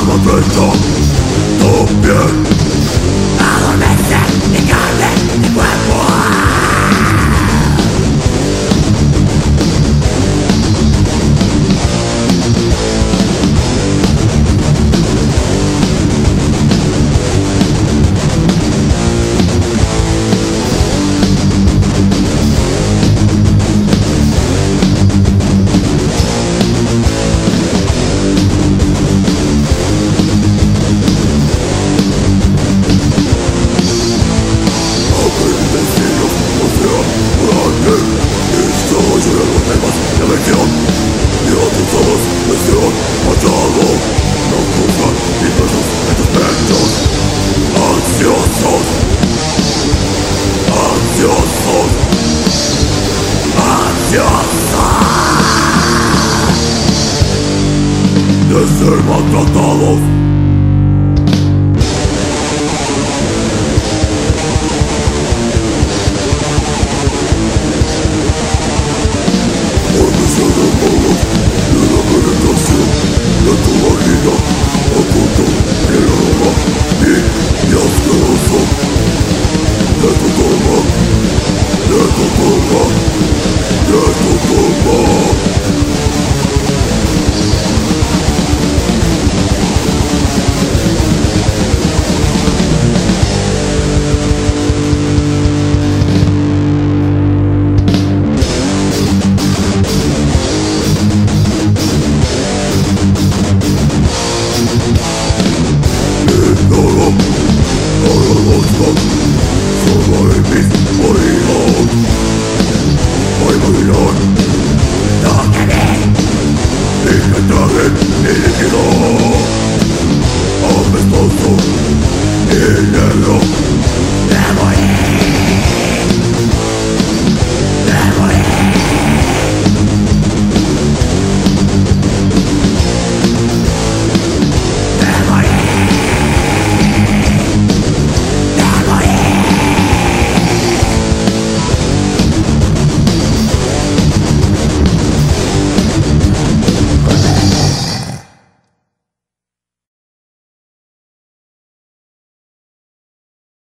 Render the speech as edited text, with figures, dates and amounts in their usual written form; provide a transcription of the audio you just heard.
atenta tu piel. Adormece mi carne, mi cuerpo. De ser maltratados. Por misión de modos de la penetración de tu vagina, oculto y el aroma y asqueroso de tu tumba, de tu tumba, de tu tumba. Ignoro, ahora basta.